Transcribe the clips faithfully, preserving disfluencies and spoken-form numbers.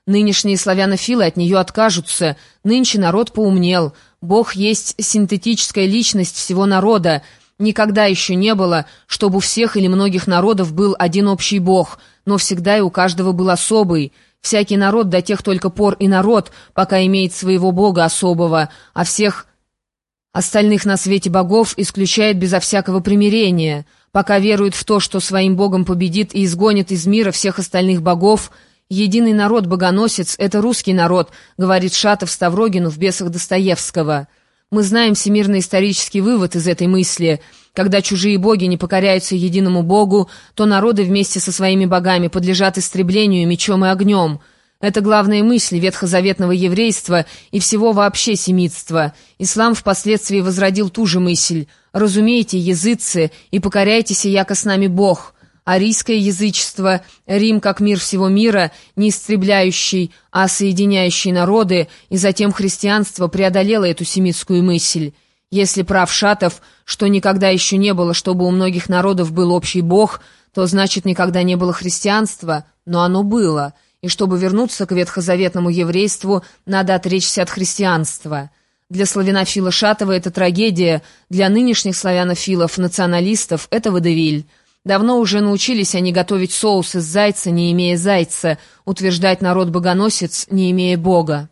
Нынешние славянофилы от нее откажутся. Нынче народ поумнел. Бог есть синтетическая личность всего народа. Никогда еще не было, чтобы у всех или многих народов был один общий Бог, но всегда и у каждого был особый. Всякий народ до тех только пор и народ, пока имеет своего Бога особого, а всех остальных на свете богов исключает безо всякого примирения. Пока верует в то, что своим Богом победит и изгонит из мира всех остальных богов, единый народ-богоносец — это русский народ, говорит Шатов Ставрогину в «Бесах» Достоевского. Мы знаем всемирный исторический вывод из этой мысли. Когда чужие боги не покоряются единому Богу, то народы вместе со своими богами подлежат истреблению мечом и огнем. Это главные мысли ветхозаветного еврейства и всего вообще семитства. Ислам впоследствии возродил ту же мысль. «Разумейте, языцы, и покоряйтесь, яко с нами Бог». Арийское язычество, Рим как мир всего мира, не истребляющий, а соединяющий народы, и затем христианство преодолело эту семитскую мысль. Если прав Шатов, что никогда еще не было, чтобы у многих народов был общий Бог, то значит никогда не было христианства, но оно было, и чтобы вернуться к ветхозаветному еврейству, надо отречься от христианства. Для славянофила Шатова это трагедия, для нынешних славянофилов, националистов, это водевиль. Давно уже научились они готовить соус из зайца, не имея зайца, утверждать народ-богоносец, не имея Бога.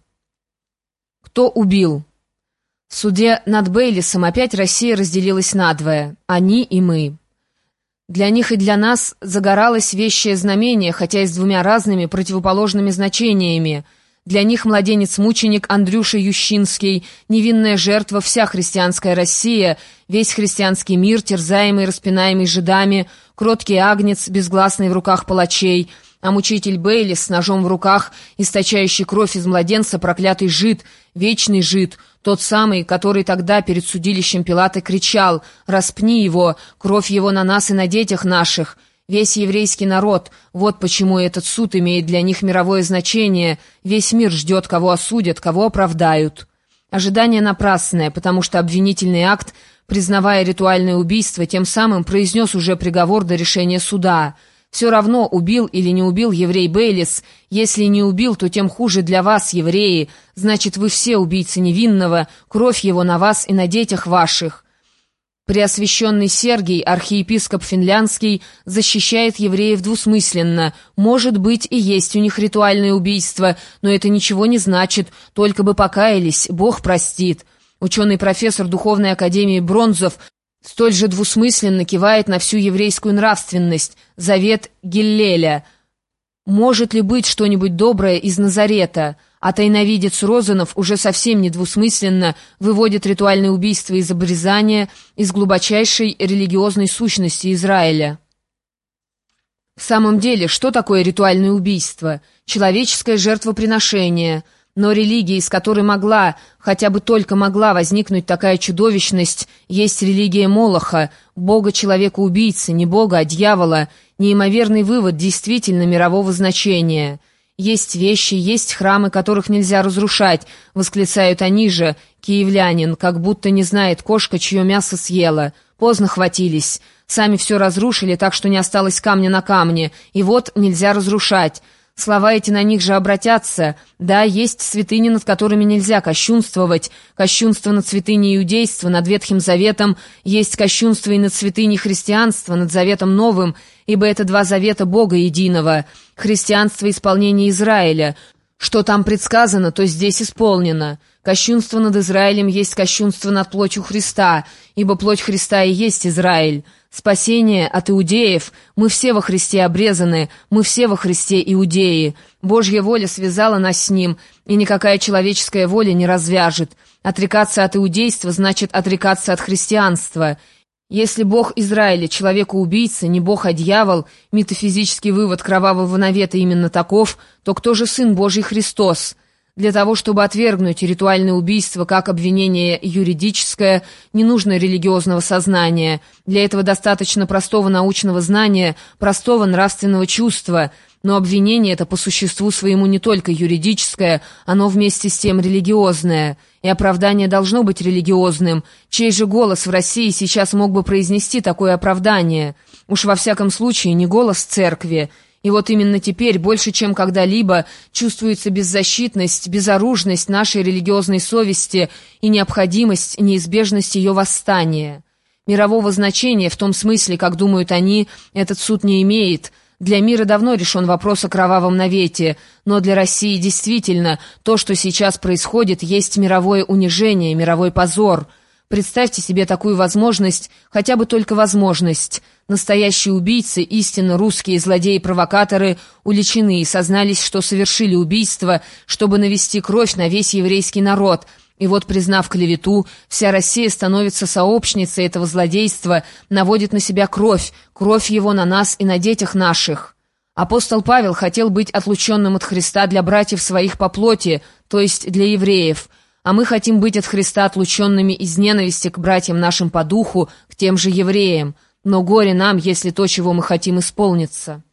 Кто убил? В суде над Бейлисом опять Россия разделилась надвое. Они и мы. Для них и для нас загоралось вещее знамение, хотя и с двумя разными противоположными значениями. Для них младенец-мученик Андрюша Ющинский, невинная жертва, вся христианская Россия, весь христианский мир, терзаемый и распинаемый жидами, кроткий агнец, безгласный в руках палачей, а мучитель Бейлис с ножом в руках, источающий кровь из младенца, проклятый жид, вечный жид, тот самый, который тогда перед судилищем Пилата кричал: «Распни его, кровь его на нас и на детях наших». Весь еврейский народ, вот почему этот суд имеет для них мировое значение, весь мир ждет, кого осудят, кого оправдают. Ожидание напрасное, потому что обвинительный акт, признавая ритуальное убийство, тем самым произнес уже приговор до решения суда. Все равно, убил или не убил еврей Бейлис, если не убил, то тем хуже для вас, евреи, значит, вы все убийцы невинного, кровь его на вас и на детях ваших. Преосвященный Сергий, архиепископ финляндский, защищает евреев двусмысленно. Может быть, и есть у них ритуальное убийство, но это ничего не значит, только бы покаялись, Бог простит. Ученый-профессор Духовной академии Бронзов столь же двусмысленно кивает на всю еврейскую нравственность, завет Гиллеля. Может ли быть что-нибудь доброе из Назарета? А тайновидец Розанов уже совсем недвусмысленно выводит ритуальное убийство из обрезания, из глубочайшей религиозной сущности Израиля. В самом деле, что такое ритуальное убийство? Человеческое жертвоприношение. Но религия, из которой могла, хотя бы только могла возникнуть такая чудовищность, есть религия Молоха, бога-человека-убийцы, не бога, а дьявола, неимоверный вывод действительно мирового значения. «Есть вещи, есть храмы, которых нельзя разрушать», — восклицают они же, киевлянин, как будто не знает кошка, чье мясо съела. Поздно хватились. Сами все разрушили, так что не осталось камня на камне. И вот нельзя разрушать. Слова эти на них же обратятся. Да, есть святыни, над которыми нельзя кощунствовать. Кощунство над святыней иудейства, над Ветхим Заветом. Есть кощунство и над святыней христианства, над Заветом Новым, ибо это два завета Бога единого. Христианство — исполнение Израиля. Что там предсказано, то здесь исполнено. Кощунство над Израилем есть кощунство над плотью Христа, ибо плоть Христа и есть Израиль. Спасение от иудеев. Мы все во Христе обрезаны, мы все во Христе иудеи. Божья воля связала нас с Ним, и никакая человеческая воля не развяжет. Отрекаться от иудейства значит отрекаться от христианства. Если Бог Израиля человека-убийца, не Бог, а дьявол, метафизический вывод Кровавого Навета именно таков, то кто же Сын Божий Христос? Для того, чтобы отвергнуть ритуальное убийство как обвинение юридическое, не нужно религиозного сознания. Для этого достаточно простого научного знания, простого нравственного чувства. Но обвинение это по существу своему не только юридическое, оно вместе с тем религиозное. И оправдание должно быть религиозным. Чей же голос в России сейчас мог бы произнести такое оправдание? Уж во всяком случае не голос церкви. И вот именно теперь, больше чем когда-либо, чувствуется беззащитность, безоружность нашей религиозной совести и необходимость, неизбежность ее восстания. Мирового значения в том смысле, как думают они, этот суд не имеет. Для мира давно решен вопрос о кровавом навете, но для России действительно то, что сейчас происходит, есть мировое унижение, мировой позор. Представьте себе такую возможность, хотя бы только возможность. Настоящие убийцы, истинно русские злодеи-провокаторы, уличены и сознались, что совершили убийство, чтобы навести кровь на весь еврейский народ. И вот, признав клевету, вся Россия становится сообщницей этого злодейства, наводит на себя кровь, кровь его на нас и на детях наших. Апостол Павел хотел быть отлученным от Христа для братьев своих по плоти, то есть для евреев, а мы хотим быть от Христа отлученными из ненависти к братьям нашим по духу, к тем же евреям. Но горе нам, если то, чего мы хотим, исполнится».